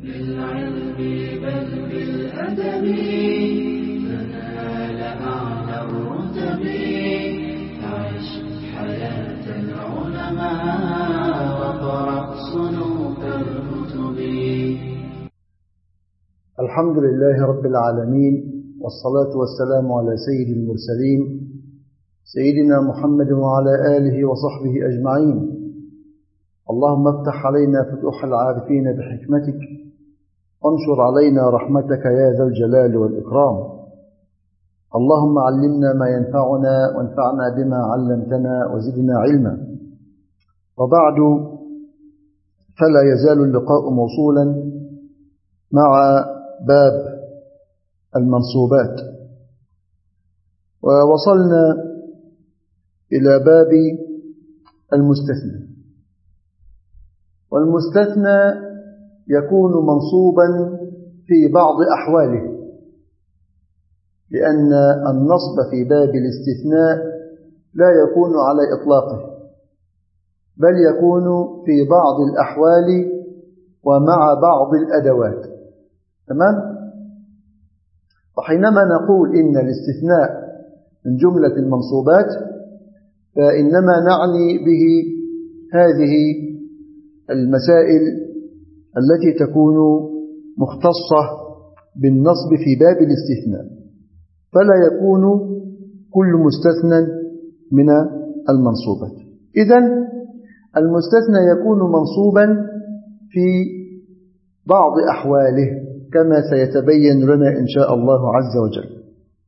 بالعلم بل بالأدب تنال أعلى الرتب. عش حياة العلماء وقرأ صنوف الكتب. الحمد لله رب العالمين، والصلاة والسلام على سيد المرسلين سيدنا محمد وعلى آله وصحبه أجمعين. اللهم افتح علينا فتوح العارفين بحكمتك، وانشر علينا رحمتك يا ذا الجلال والإكرام. اللهم علمنا ما ينفعنا وانفعنا بما علمتنا وزدنا علما. وبعد، فلا يزال اللقاء موصولا مع باب المنصوبات، ووصلنا إلى باب المستثنى. والمستثنى يكون منصوبا في بعض أحواله، لأن النصب في باب الاستثناء لا يكون على إطلاقه، بل يكون في بعض الأحوال ومع بعض الأدوات. تمام؟ وحينما نقول إن الاستثناء من جملة المنصوبات، فإنما نعني به هذه المسائل التي تكون مختصة بالنصب في باب الاستثناء، فلا يكون كل مستثنى من المنصوبات. إذن المستثنى يكون منصوبا في بعض أحواله كما سيتبين لنا إن شاء الله عز وجل.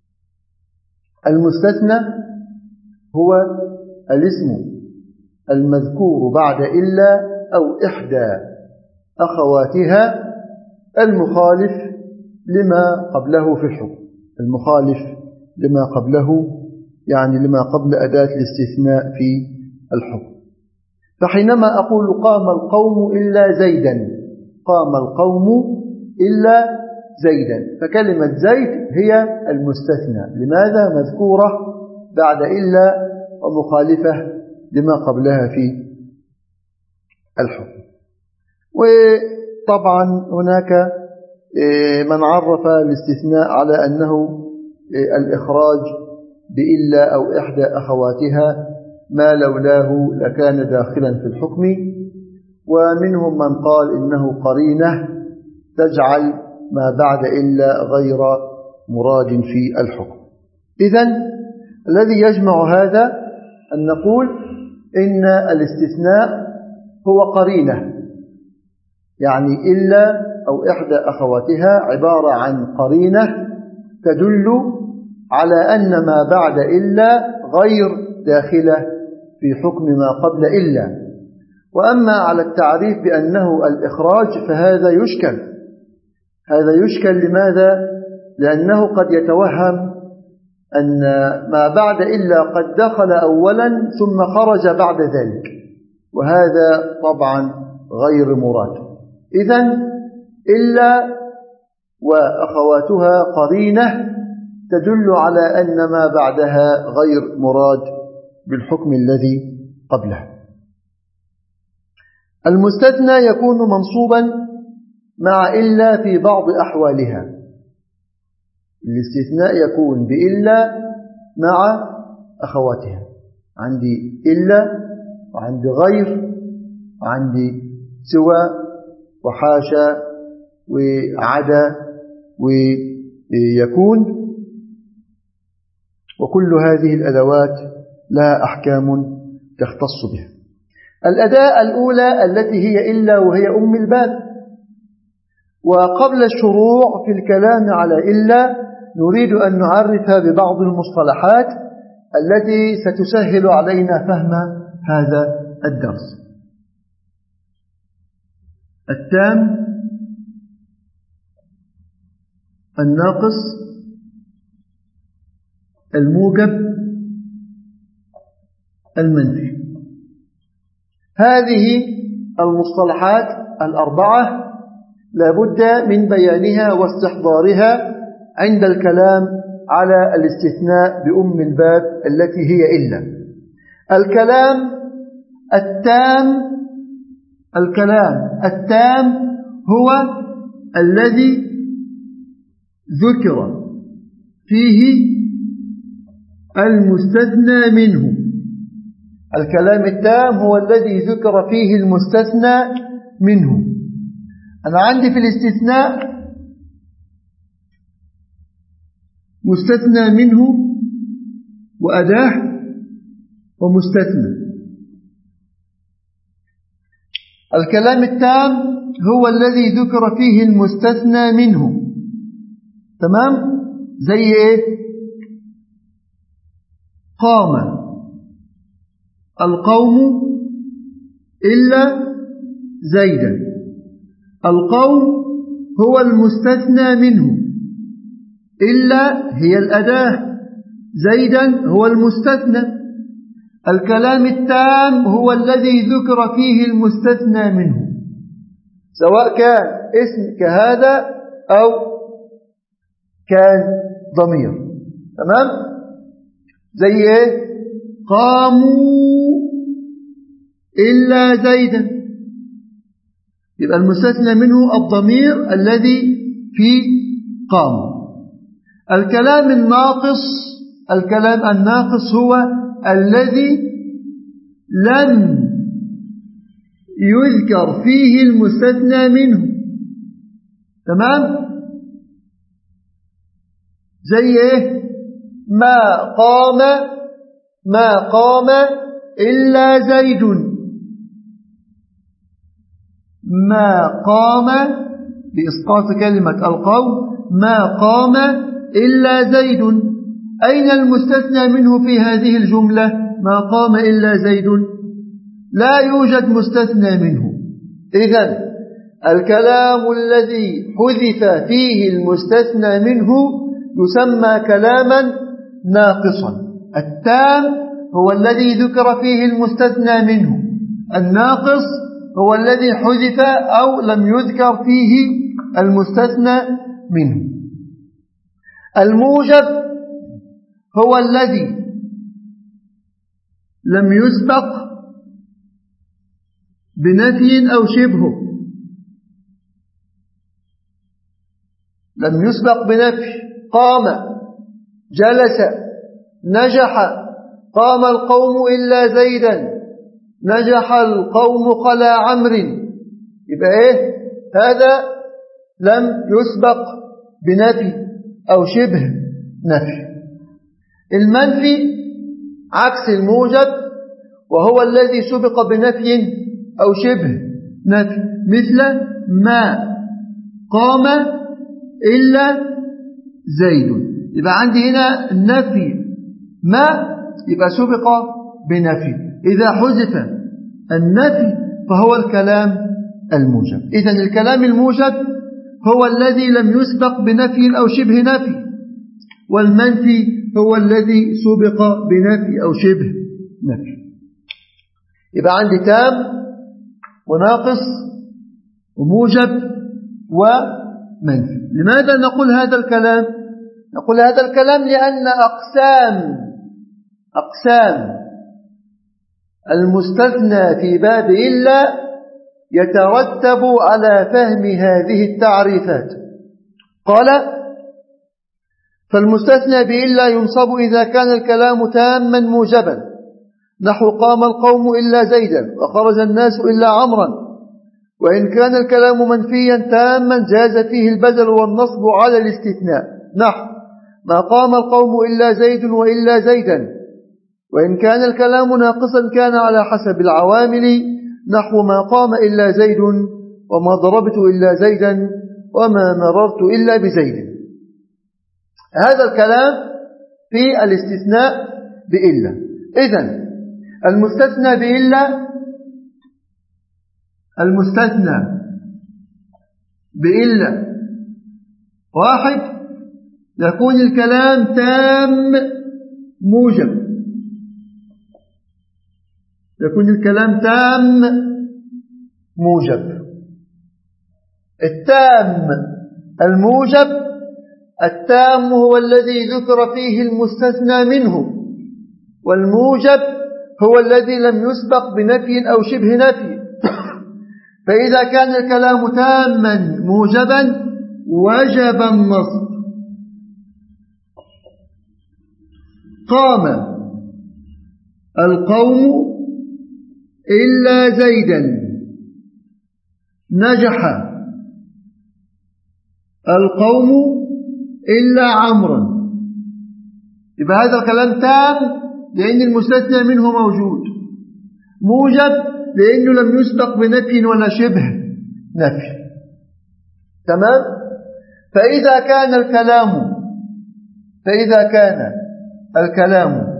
المستثنى هو الاسم المذكور بعد إلا أو إحدى أخواتها المخالف لما قبله في الحكم. المخالف لما قبله يعني لما قبل أداة الاستثناء في الحكم. فحينما أقول قام القوم إلا زيدا، قام القوم إلا زيدا، فكلمة زيد هي المستثنى. لماذا؟ مذكورة بعد إلا ومخالفة لما قبلها في الحكم. وطبعا هناك من عرف الاستثناء على أنه الإخراج بإلا أو إحدى أخواتها ما لولاه لكان داخلا في الحكم، ومنهم من قال إنه قرينة تجعل ما بعد إلا غير مراد في الحكم. إذن الذي يجمع هذا أن نقول إن الاستثناء هو قرينة، يعني إلا أو إحدى أخواتها عبارة عن قرينة تدل على أن ما بعد إلا غير داخلة في حكم ما قبل إلا. وأما على التعريف بأنه الإخراج فهذا يشكل. هذا يشكل لماذا؟ لأنه قد يتوهم أن ما بعد إلا قد دخل أولا ثم خرج بعد ذلك، وهذا طبعا غير مراد. إذن إلا وأخواتها قرينة تدل على أن ما بعدها غير مراد بالحكم الذي قبله. المستثنى يكون منصوبا مع إلا في بعض أحوالها. الاستثناء يكون بإلا مع أخواتها. عندي إلا وعندي غير وعندي سوى وحاشا وعدا ويكون، وكل هذه الأدوات لها أحكام تختص بها. الأداة الأولى التي هي إلا، وهي أم الباب. وقبل الشروع في الكلام على إلا نريد أن نعرفها ببعض المصطلحات التي ستسهل علينا فهم هذا الدرس. التام، الناقص، الموجب، المنفي. هذه المصطلحات الأربعة لابد من بيانها واستحضارها عند الكلام على الاستثناء بأم الباب التي هي إلا. الكلام التام هو الذي ذكر فيه المستثنى منه. الكلام التام هو الذي ذكر فيه المستثنى منه. أنا عندي في الاستثناء مستثنى منه وأداة ومستثنى. الكلام التام هو الذي ذكر فيه المستثنى منه. تمام؟ زي ايه؟ قام القوم إلا زيدا. القوم هو المستثنى منه، إلا هي الأداة، زيدا هو المستثنى. الكلام التام هو الذي ذكر فيه المستثنى منه، سواء كان اسم كهذا أو كان ضمير. تمام؟ زي ايه؟ قاموا إلا زيدا، يبقى المستثنى منه الضمير الذي في قام. الكلام الناقص هو الذي لم يذكر فيه المستثنى منه. تمام؟ زي ايه؟ ما قام إلا زيد. ما قام بإسقاط كلمة القوم، ما قام إلا زيد. أين المستثنى منه في هذه الجملة؟ ما قام إلا زيد، لا يوجد مستثنى منه. إذن الكلام الذي حذف فيه المستثنى منه يسمى كلاما ناقصا. التام هو الذي ذكر فيه المستثنى منه، الناقص هو الذي حذف أو لم يذكر فيه المستثنى منه. الموجب هو الذي لم يسبق بنفي أو شبهه. لم يسبق بنفي، قام، جلس، نجح. قام القوم إلا زيدا، نجح القوم خلا عمرو. يبقى ايه؟ هذا لم يسبق بنفي أو شبه نفي. المنفي عكس الموجب، وهو الذي سبق بنفي أو شبه نفي، مثل ما قام إلا زيد. يبقى عندي هنا النفي ما يبقى سبق بنفي، إذا حذف النفي فهو الكلام الموجب. إذن الكلام الموجب هو الذي لم يسبق بنفي أو شبه نفي، والمنفي هو الذي سبق بنفي أو شبه نفي. يبقى عندي تام وناقص وموجب ومنفي. لماذا نقول هذا الكلام؟ نقول هذا الكلام لأن أقسام المستثنى في باب إلا يترتب على فهم هذه التعريفات. قال: فالمستثنى بإلا ينصب إذا كان الكلام تاما موجبا، نحو قام القوم إلا زيدا وخرج الناس إلا عمرا. وإن كان الكلام منفيا تاما جاز فيه البدل والنصب على الاستثناء، نحو ما قام القوم إلا زيد وإلا زيدا. وإن كان الكلام ناقصا كان على حسب العوامل، نحو ما قام إلا زيد وما ضربت إلا زيدا وما مررت إلا بزيد. هذا الكلام في الاستثناء بإلا. إذن المستثنى بإلا واحد، يكون الكلام تام موجب، يكون الكلام تام موجب. التام الموجب، التام هو الذي ذكر فيه المستثنى منه، والموجب هو الذي لم يسبق بنفي أو شبه نفي. فإذا كان الكلام تاما موجبا وجب النصب. قام القوم إلا زيدا. نجح القوم إلا عمرا. يبقى هذا الكلام تام لأن المستثنى منه موجود، موجب لأنه لم يسبق بنفي ولا شبه نفي. تمام. فإذا كان الكلام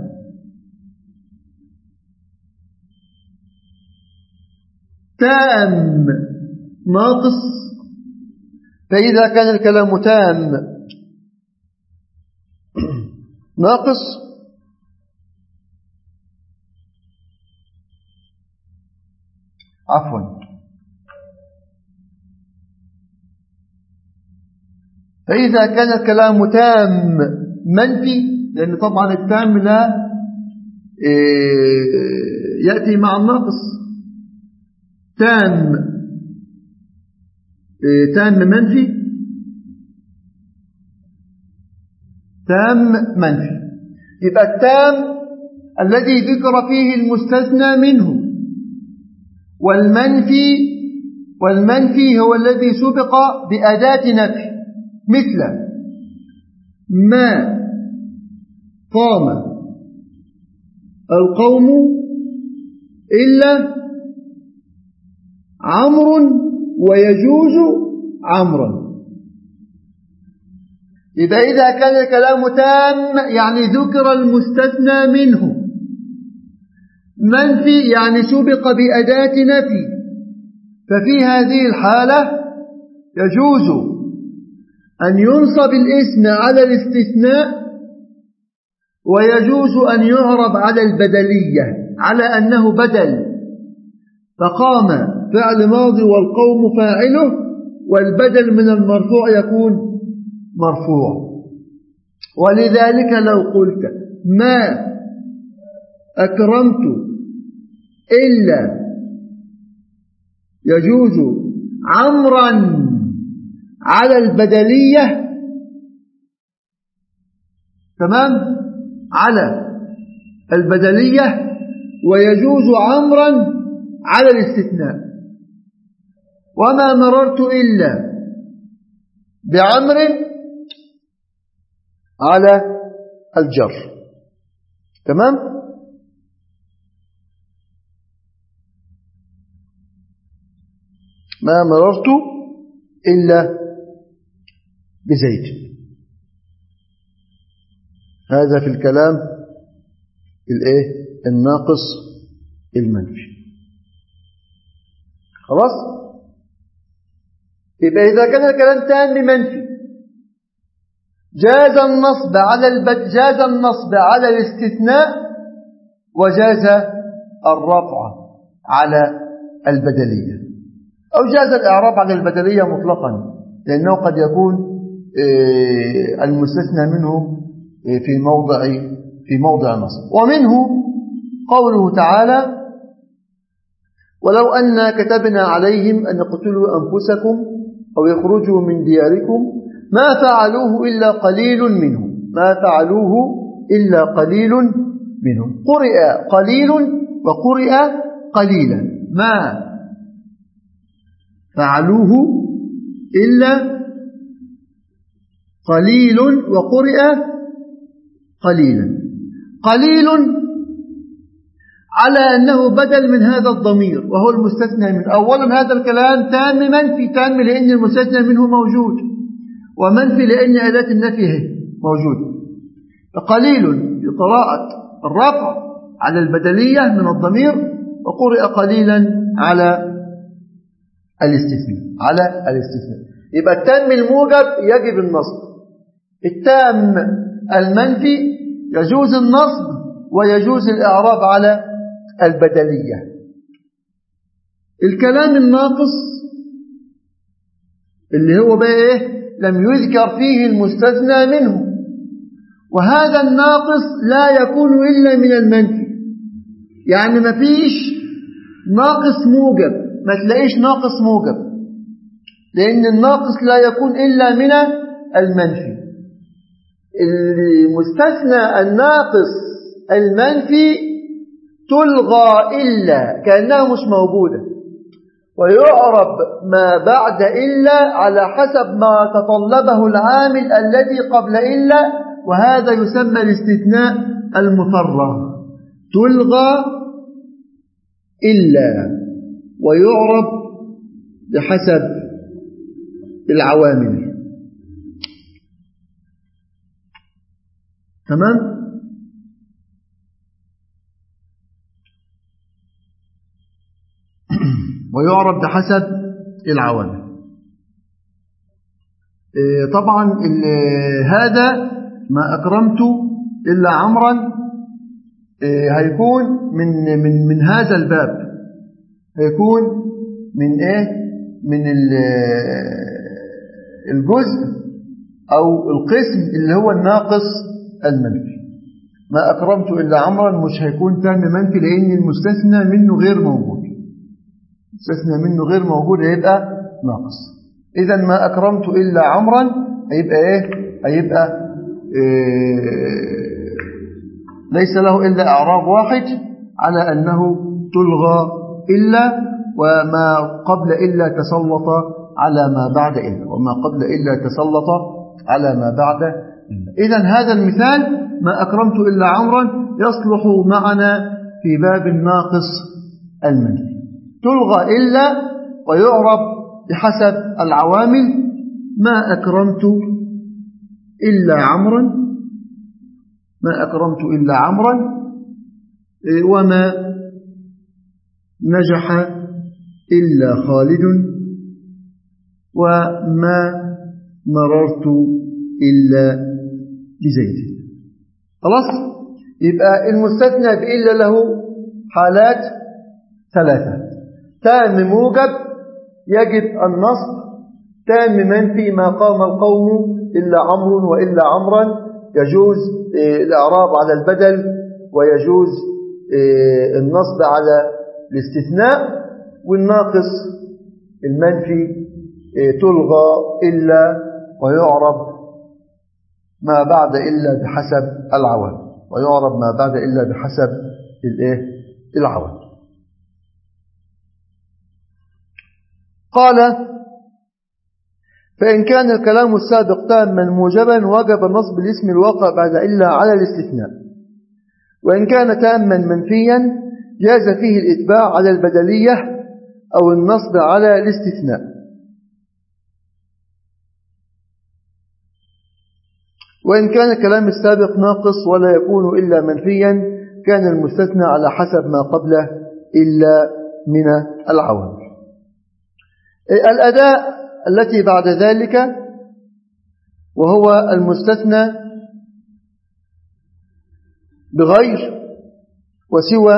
تام ناقص، فإذا كان الكلام تام ناقص فإذا كان الكلام تام منفي، لأن طبعا التام لا يأتي مع الناقص. تام منفي. يبقى التام الذي ذكر فيه المستثنى منه، والمنفي هو الذي سبق بأداة نفي، مثل ما قام القوم إلا عمرو ويجوز عمرا. إذا كان الكلام تام يعني ذكر المستثنى منه، منفي يعني سبق بأداة نفي، ففي هذه الحالة يجوز أن ينصب الاسم على الاستثناء، ويجوز أن يعرب على البدلية على أنه بدل. فقام فعل ماضي والقوم فاعله، والبدل من المرفوع يكون مرفوع. ولذلك لو قلت ما أكرمت إلا يجوز عمرا على البدلية، تمام، على البدلية، ويجوز عمرا على الاستثناء. وما مررت إلا بعمر على الجر. تمام. ما مررت إلا بزيد. هذا في الكلام الناقص المنفي. خلاص. يبقى إذا كان الكلام تام بمنفي جاز النصب على الاستثناء، وجاز الرفع على البدلية، أو جاز الإعراب على البدلية مطلقا، لأنه قد يكون المستثنى منه في موضع نصب. ومنه قوله تعالى: ولو أن كتبنا عليهم أن اقتلوا أنفسكم أو يخرجوا من دياركم ما فعلوه إلا قليل منهم. قرئ قليل وقرئ قليلا. ما فعلوه إلا قليل وقرئ قليلا. قليل على أنه بدل من هذا الضمير وهو المستثنى منه. أولا هذا الكلام تام منفي، تام لأن المستثنى منه موجود، ومنفي لأن أداة النفي موجود. فقليل بقراءة الرفع على البدلية من الضمير، وقرئ قليلا على الاستثناء. يبقى التام الموجب يجب النصب، التام المنفي يجوز النصب ويجوز الإعراب على البدلية. الكلام الناقص اللي هو بقى لم يذكر فيه المستثنى منه، وهذا الناقص لا يكون إلا من المنفي. يعني ما فيش ناقص موجب، ما تلاقيش ناقص موجب، لأن الناقص لا يكون إلا من المنفي. المستثنى الناقص المنفي تلغى إلا كأنها مش موجودة، ويعرب ما بعد إلا على حسب ما تطلبه العامل الذي قبل إلا، وهذا يسمى الاستثناء المفرغ. تلغى إلا ويعرب بحسب العوامل. تمام؟ ويعرب بحسب العوامل. طبعا هذا ما أكرمت إلا عمرا هيكون من هذا الباب، هيكون من إيه؟ من الجزء أو القسم اللي هو الناقص المنفي. ما أكرمت إلا عمرا مش هيكون تام منفي، لأن المستثنى منه غير موجود. استثنى منه غير موجود هيبقى ناقص. إذا ما أكرمت إلا عمرا هيبقى إيه؟ هيبقى ليس له إلا إعراب واحد على أنه تلغى إلا، وما قبل إلا تسلط على ما بعد إلا، وما قبل إلا تسلط على ما بعد إلا. إذا هذا المثال ما أكرمت إلا عمرا يصلح معنا في باب الناقص المنفي. تلغى إلا ويعرب بحسب العوامل. ما أكرمت إلا عمرا، ما أكرمت إلا عمرا، وما نجح إلا خالد، وما مررت إلا بزيد. خلاص؟ يبقى المستثنى بإلا له حالات ثلاثة: تام موجب يجب النصب، تام منفي ما قام القوم إلا عمرو وإلا عمرا يجوز الإعراب على البدل ويجوز النصب على الاستثناء، والناقص المنفي تلغى إلا ويعرب ما بعد إلا بحسب العوامل، ويعرب ما بعد إلا بحسب العوامل. قال: فإن كان الكلام السابق تاما موجبا وجب نصب الاسم الواقع بعد إلا على الاستثناء، وإن كان تاما منفيا جاز فيه الإتباع على البدلية أو النصب على الاستثناء. وإن كان الكلام السابق ناقص ولا يكون إلا منفيا كان المستثنى على حسب ما قبله إلا من العوامل. الأداة التي بعد ذلك وهو المستثنى بغير وسوى،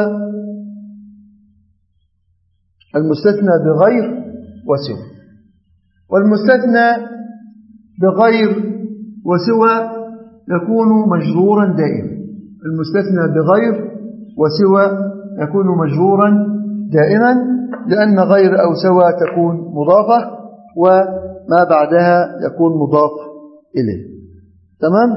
المستثنى بغير وسوى. والمستثنى بغير وسوى يكون مجرورا دائما. المستثنى بغير وسوى يكون مجرورا دائما، لأن غير أو سوى تكون مضافة وما بعدها يكون مضاف إليه. تمام؟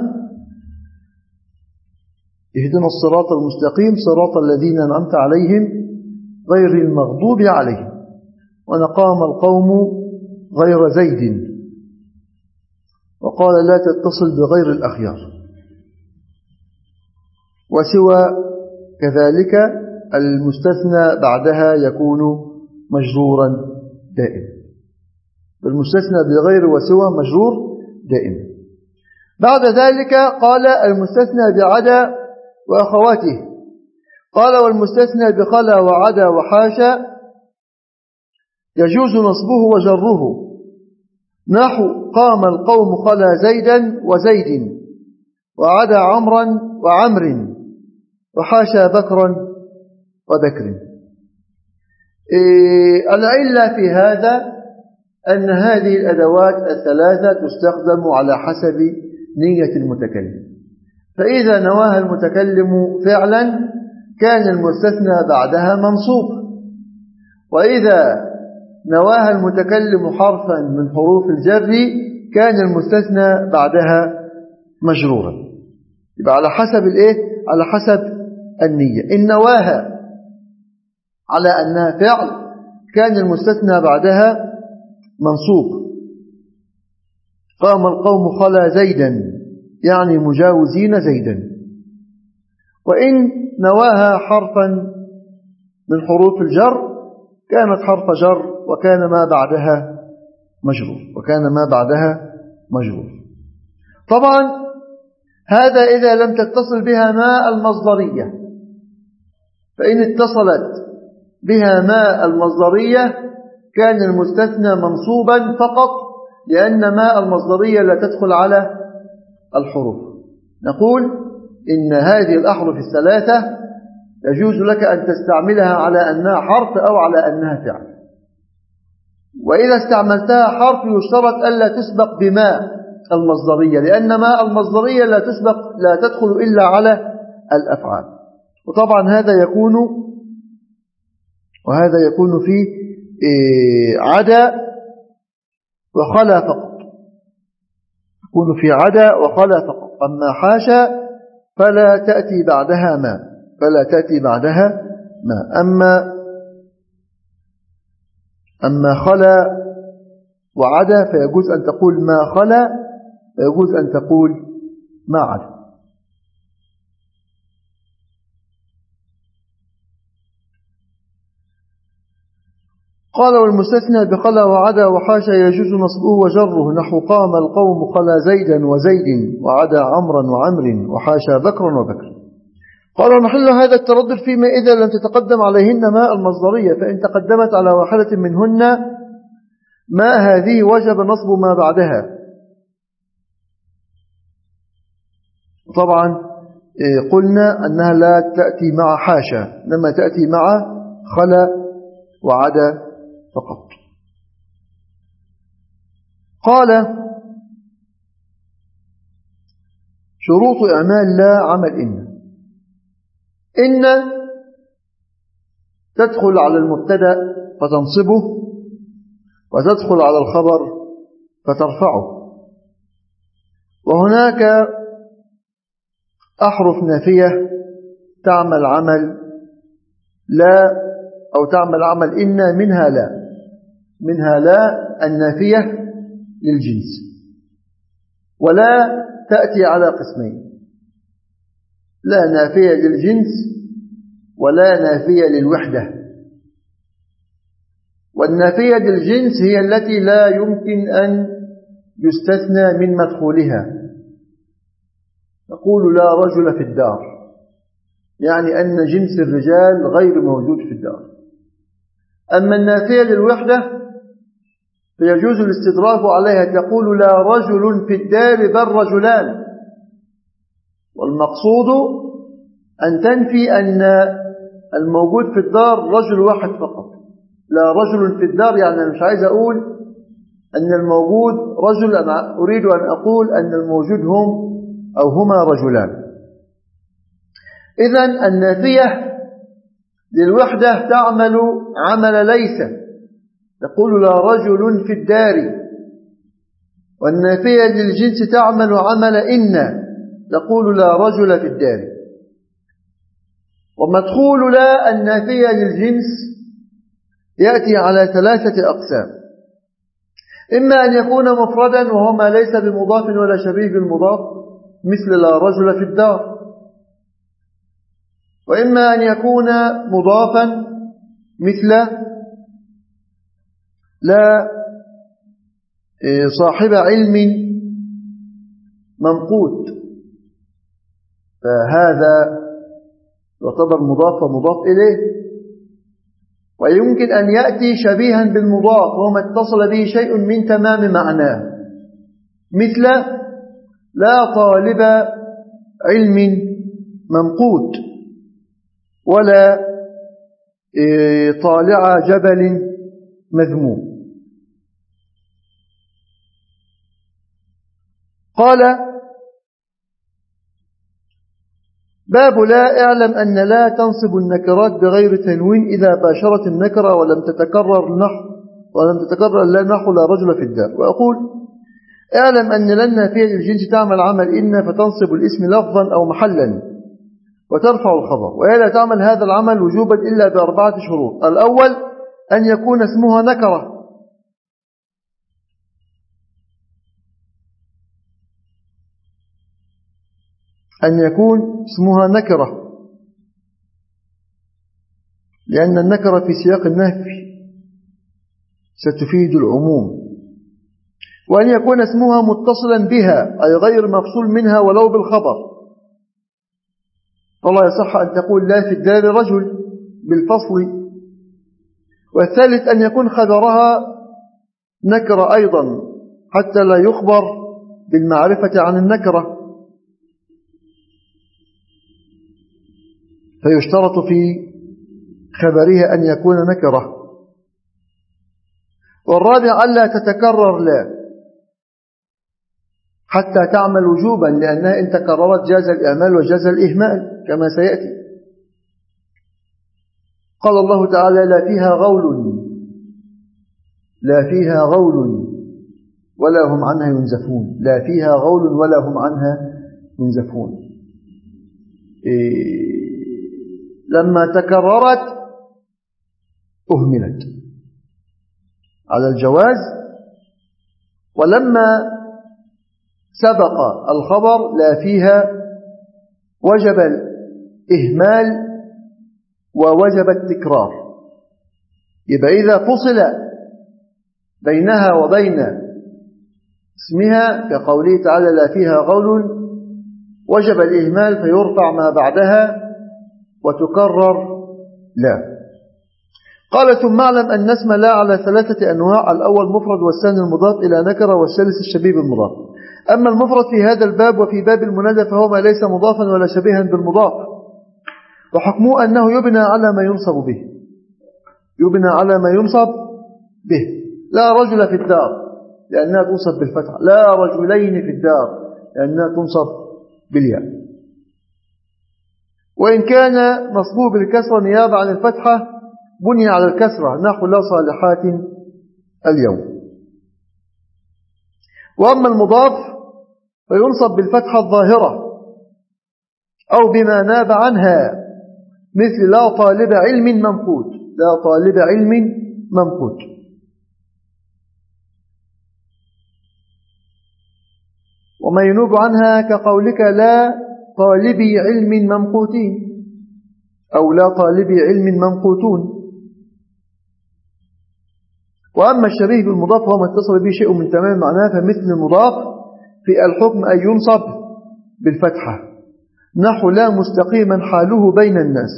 اهدنا الصراط المستقيم صراط الذين أنعمت عليهم غير المغضوب عليهم. ونقام القوم غير زيد، وقال لا تتصل بغير الأخيار. وسوى كذلك المستثنى بعدها يكون مجرورا دائما. المستثنى بغير وسوى مجرور دائما. بعد ذلك قال المستثنى بعدا وأخواته. قال: والمستثنى بخلا وعدا وحاشا يجوز نصبه وجره، نحو قام القوم خلا زيدا وزيد، وعدا عمرا وعمر، وحاشا بكرا وبكر. العلة في هذا أن هذه الأدوات الثلاثة تستخدم على حسب نية المتكلم. فإذا نواها المتكلم فعلا كان المستثنى بعدها منصوب، وإذا نواها المتكلم حرفا من حروف الجر كان المستثنى بعدها مجرورا. يبقى على حسب الايه؟ على حسب النية. إن نواها على أنها فعل كان المستثنى بعدها منصوب. قام القوم خلا زيدا يعني مجاوزين زيدا. وإن نواها حرفا من حروف الجر كانت حرف جر وكان ما بعدها مجرور. طبعا هذا إذا لم تتصل بها ما المصدرية. فإن اتصلت بها ما المصدرية كان المستثنى منصوبا فقط، لأن ما المصدرية لا تدخل على الحروف. نقول إن هذه الأحرف الثلاثة يجوز لك أن تستعملها على أنها حرف أو على أنها فعل. وإذا استعملتها حرف يشترط ألا تسبق بما المصدرية، لأن ما المصدرية لا تدخل إلا على الأفعال. وطبعا هذا يكون في عدا وخلا فقط. يكون في عدا وخلا فقط. أما حاشا فلا تأتي بعدها ما. أما خلا وعدا فيجوز أن تقول ما خلا، ويجوز أن تقول ما عدا. قال والمستثنى بخلا وعدا وحاشا يجوز نصبه وجره، نحو قام القوم خلا زيدا وزيد وعدا عمرا وعمر وحاشا بكرا وبكر. قال ومحل هذا التردد فيما إذا لم تتقدم عليهن ما المصدرية، فإن تقدمت على واحدة منهن ما هذه وجب نصب ما بعدها. طبعا قلنا أنها لا تأتي مع حاشا، إنما تأتي مع خلا وعدا فقط. قال شروط إعمال لا عمل إن تدخل على المبتدأ فتنصبه، وتدخل على الخبر فترفعه. وهناك أحرف نافية تعمل عمل لا أو تعمل عمل إن، منها لا النافية للجنس، ولا تأتي على قسمين: لا نافية للجنس ولا نافية للوحدة. والنافية للجنس هي التي لا يمكن أن يستثنى من مدخولها. نقول لا رجل في الدار، يعني أن جنس الرجال غير موجود في الدار. أما النافية للوحدة فيجوز الاستدراك عليها، تقول لا رجل في الدار بل رجلان. والمقصود أن تنفي أن الموجود في الدار رجل واحد فقط. لا رجل في الدار يعني أنا مش عايز أقول أن الموجود رجل، أنا أريد أن أقول أن الموجود هم أو هما رجلان. إذن النافية للوحدة تعمل عمل ليس، تقول لا رجل في الدار. والنافية للجنس تعمل عمل إن، تقول لا رجل في الدار. ومدخول لا النافية للجنس يأتي على 3 أقسام: إما أن يكون مفردا وهو ما ليس بمضاف ولا شبيه بالمضاف مثل لا رجل في الدار، وإما أن يكون مضافا مثل لا صاحب علم ممقوت، فهذا يعتبر مضاف ومضاف إليه. ويمكن أن يأتي شبيها بالمضاف وهو ما اتصل به شيء من تمام معناه، مثل لا طالب علم ممقوت ولا طالع جبل مذموم. قال باب لا اعلم أن لا تنصب النكرات بغير تنوين إذا باشرت النكرة ولم تتكرر، نحو ولم تتكرر لا نحو لا رجل في الدار. وأقول اعلم أن لن نافية للجنس تعمل عمل إن فتنصب الاسم لفظا أو محلا وترفع الخبر، وهي لا تعمل هذا العمل وجوبا إلا بأربعة شروط. الأول أن يكون اسمها نكرة، أن يكون اسمها نكرة، لأن النكرة في سياق النفي ستفيد العموم. وأن يكون اسمها متصلا بها أي غير مفصول منها ولو بالخبر، فلا يصح أن تقول لا في الدار رجل بالفصل. والثالث أن يكون خبرها نكرة أيضا حتى لا يخبر بالمعرفة عن النكرة، فيشترط في خبرها أن يكون نكرة. والرابع ألا تتكرر لا حتى تعمل وجوبا، لأنها إن تكررت جاز الإعمال وجاز الإهمال كما سيأتي. قال الله تعالى لا فيها غول، لا فيها غول ولا هم عنها ينزفون، لا فيها غول ولا هم عنها ينزفون. لما تكررت أهملت على الجواز، ولما سبق الخبر لا فيها وجب الإهمال ووجب التكرار. يبقى إذا فصل بينها وبين اسمها كقوله تعالى لا فيها غول وجب الإهمال فيرفع ما بعدها وتكرر لا. قال ثم اعلم أن اسم لا على ثلاثة أنواع: الأول مفرد، والثاني المضاف إلى نكرة، والثالث الشبيه بالمضاف. أما المفرد في هذا الباب وفي باب المنادى فهو ما ليس مضافا ولا شبيها بالمضاف، وحكمه أنه يبنى على ما ينصب به، يبنى على ما ينصب به. لا رجل في الدار لأنها تنصب بالفتح، لا رجلين في الدار لأنها تنصب بالياء. وإن كان مصبوب بالكسرة نيابة عن الفتحة بني على الكسرة نحو لا صالحات اليوم. وأما المضاف فينصب بالفتحة الظاهرة أو بما ناب عنها، مثل لا طالب علم ممقوت، لا طالب علم ممقوت. وما ينوب عنها كقولك لا طالبي علم ممقوتين، أو لا طالبي علم ممقوتون. وأما الشبيه بالمضاف هو ما اتصل به شيء من تمام معناه، فمثل المضاف في الحكم أن ينصب بالفتحة نحو لا مستقيما حاله بين الناس.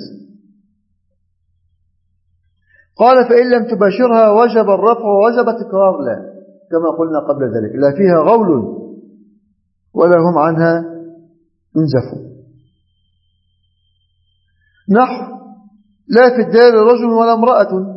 قال فإن لم تباشرها وجب الرفع ووجب تكرار لا، كما قلنا قبل ذلك، لا فيها غول ولا هم عنها ينزفون. نحو لا في الدار رجل ولا امرأة،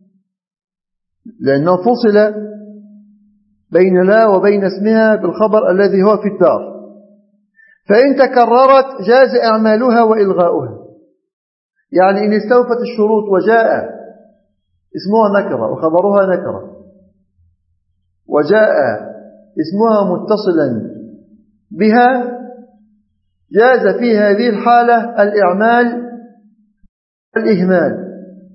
لأنه فصل بين لا وبين اسمها بالخبر الذي هو في الدار، فإن تكررت جاز إعمالها وإلغاؤها. يعني إن استوفت الشروط وجاء اسمها نكرة وخبرها نكرة وجاء اسمها متصلا بها، جاز في هذه الحالة الإعمال والإهمال.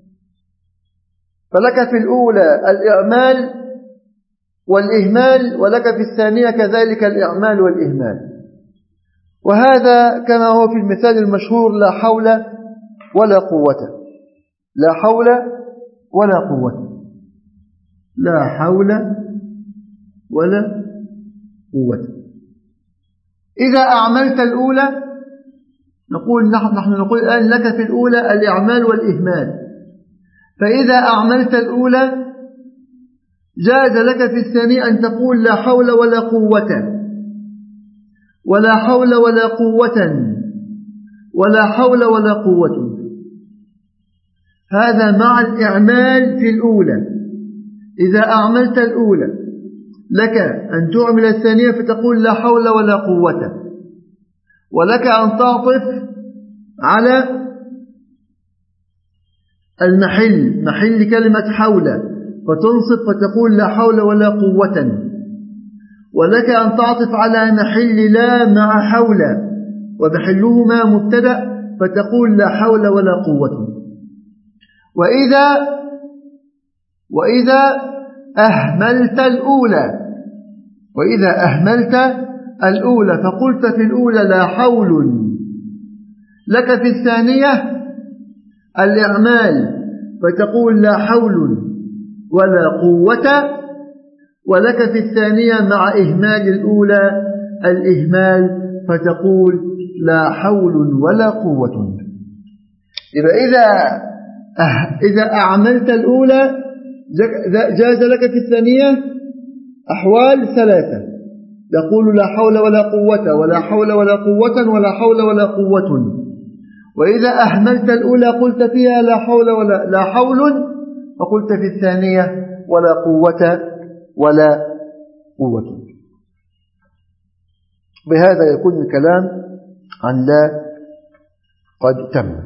فلك في الأولى الإعمال والإهمال، ولك في الثانية كذلك الإعمال والإهمال. وهذا كما هو في المثال المشهور لا حول ولا قوة، لا حول ولا قوة، لا حول ولا قوة. إذا أعملت الأولى نقول نحن نقول الآن لك في الأولى الإعمال والإهمال، فإذا أعملت الأولى جاز لك في الثانية أن تقول لا حول ولا قوة، ولا حول ولا قوة، ولا حول ولا قوة. هذا مع الإعمال في الأولى. إذا أعملت الأولى لك أن تعمل الثانية فتقول لا حول ولا قوة، ولك أن تعطف على المحل، محل كلمة حول، فتنصب فتقول لا حول ولا قوة، ولك أن تعطف على محل لا مع حول، ومحلهما مبتدأ فتقول لا حول ولا قوة. وإذا أهملت الأولى فقلت في الأولى لا حول، لك في الثانية الإعمال فتقول لا حول ولا قوة، ولك في الثانية مع إهمال الأولى الإهمال فتقول لا حول ولا قوة. إذا أعملت الأولى جاز لك في الثانية أحوال ثلاثة، يقول لا حول ولا قوة ولا حول ولا قوة ولا حول ولا قوة. وإذا أهملت الأولى قلت فيها لا حول فقلت في الثانية ولا قوة ولا قوة. بهذا يكون الكلام عن لا قد تم.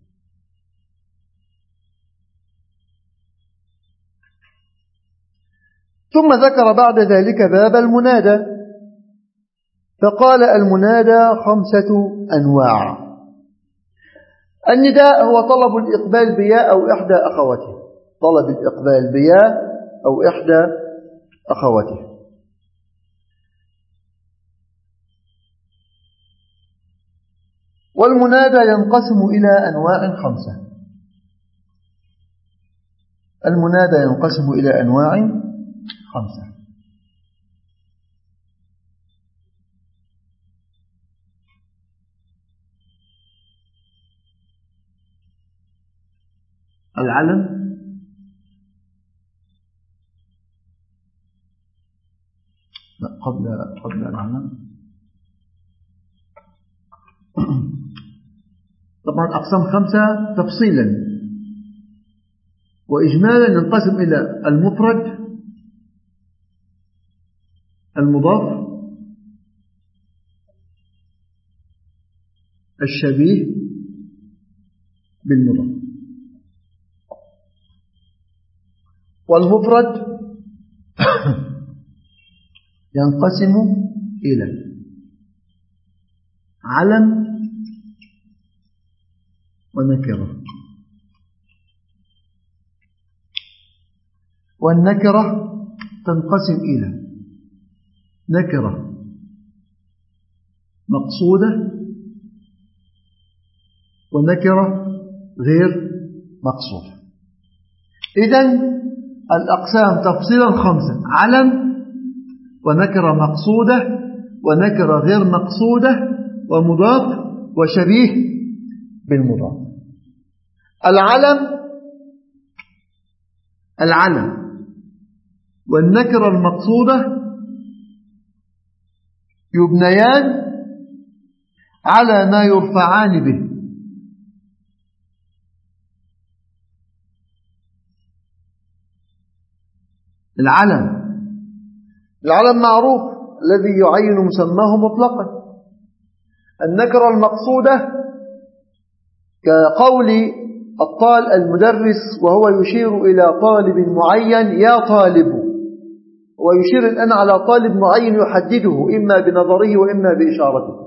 ثم ذكر بعد ذلك باب المنادى، فقال المنادى 5 أنواع. النداء هو طلب الإقبال بياء أو إحدى أخواته، طلب الإقبال بياء أو إحدى أخواته. والمنادى ينقسم إلى أنواع 5. المنادى ينقسم إلى أنواع 5. العلم، قبل العلم طبعا أقسام 5 تفصيلا، وإجمالا ينقسم إلى المفرد، المضاف، الشبيه بالمضاف. والمفرد ينقسم إلى علم ونكرة، والنكرة تنقسم إلى نكرة مقصودة ونكرة غير مقصودة. إذن الأقسام تفصيلا 5: علم، ونكرة مقصودة، ونكرة غير مقصودة، ومضاف، وشبيه بالمضاف. العلم والنكرة المقصودة يبنيان على ما يرفعان به. العلم معروف الذي يعين مسماه مطلقا. النكرة المقصودة كقول المدرس وهو يشير إلى طالب معين: يا طالب، ويشير الآن على طالب معين يحدده إما بنظره وإما بإشارته.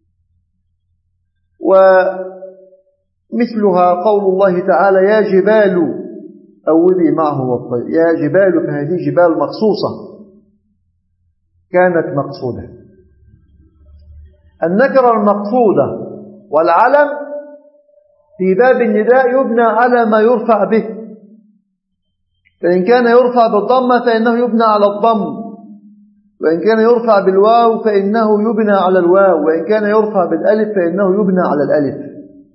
ومثلها قول الله تعالى: يا جبال أوبي معه والطير. يا جبال، فهذه جبال مخصوصة كانت مقصودة. النكرة المقصودة والعلم في باب النداء يبنى على ما يرفع به، فإن كان يرفع بالضمة فإنه يبنى على الضم، وإن كان يرفع بالواو فإنه يبنى على الواو، وإن كان يرفع بالألف فإنه يبنى على الألف.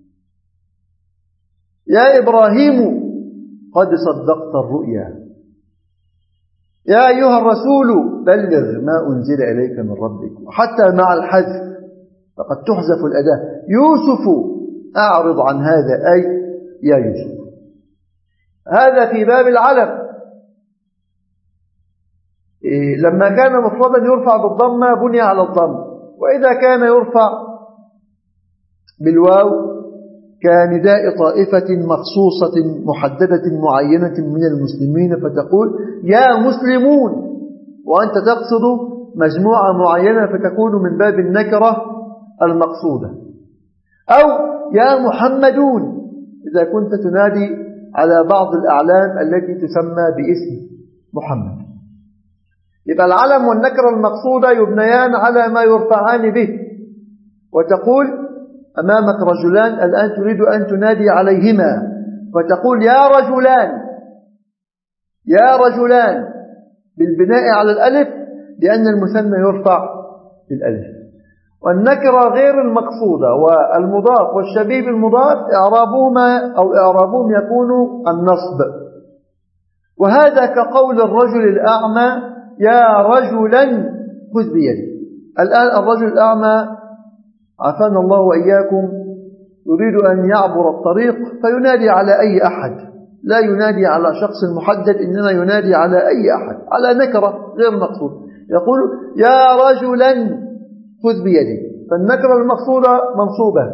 يا إبراهيم قد صدقت الرؤيا. يا أيها الرسول بلغ ما أنزل إليك من ربك. حتى مع الحذف فقد تحذف الأداة. يوسف أعرض عن هذا، أي يا يوسف. هذا في باب العلم. لما كان مفردا يرفع بالضمة بني على الضم، وإذا كان يرفع بالواو كنداء طائفة مخصوصة محددة معينة من المسلمين، فتقول يا مسلمون وأنت تقصد مجموعة معينة فتكون من باب النكرة المقصودة. أو يا محمدون إذا كنت تنادي على بعض الأعلام التي تسمى باسم محمد. يبقى العلم والنكرة المقصودة يبنيان على ما يرفعان به، وتقول أمامك رجلان الآن تريد أن تنادي عليهما، فتقول يا رجلان، يا رجلان بالبناء على الألف لأن المثنى يرفع بالألف. والنكرة غير المقصودة والمضاف والشبيه بالمضاف إعرابهم يكون النصب. وهذا كقول الرجل الأعمى يا رجلا خذ بيدي. الآن الرجل الأعمى عافانا الله وإياكم يريد أن يعبر الطريق فينادي على أي أحد، لا ينادي على شخص محدد، إنما ينادي على أي أحد، على نكرة غير مقصود. يقول يا رجلا خذ بيدي، فالنكرة المقصودة منصوبة.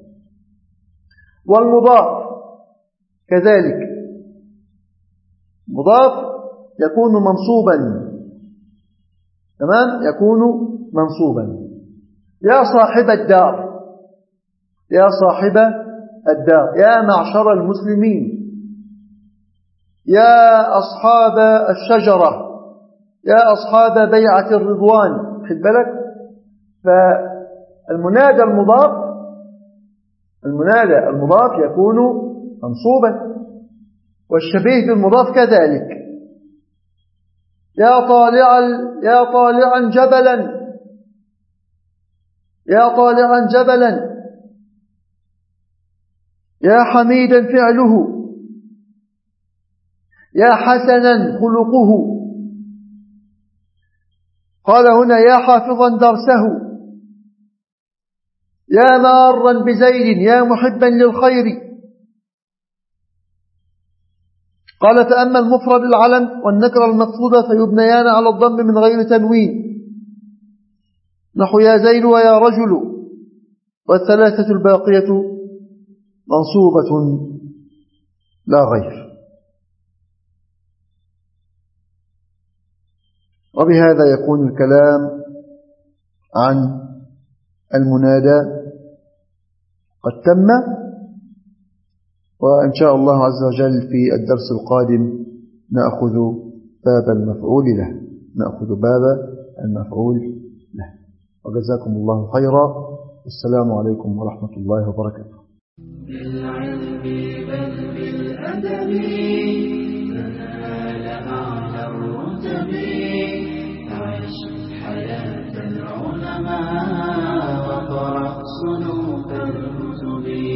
والمضاف كذلك، مضاف يكون منصوبا، تمام، يكون منصوبا. يا صاحب الدار، يا صاحب الدار، يا معشر المسلمين، يا أصحاب الشجرة، يا أصحاب بيعة الرضوان. خد بالك، فالمنادى المضاف يكون منصوبا، والشبيه بالمضاف كذلك. يا طالعا جبلا، يا طالعا جبلا، يا حميدا فعله، يا حسنا خلقه. قال هنا يا حافظا درسه، يا مارا بزيد، يا محبا للخير. قال فأما المفرد العلم والنكرة المقصودة فيبنيان على الضم من غير تنوين، نحو يا زيد ويا رجل. والثلاثة الباقية منصوبة لا غير. وبهذا يكون الكلام عن المنادى قد تم، وإن شاء الله عز وجل في الدرس القادم نأخذ باب المفعول له. وجزاكم الله خيرا، والسلام عليكم ورحمة الله وبركاته. بالعلم بل بالأدب تنال أعلى الرتب، عش حياة العلماء وقرأ صنوف الكتب.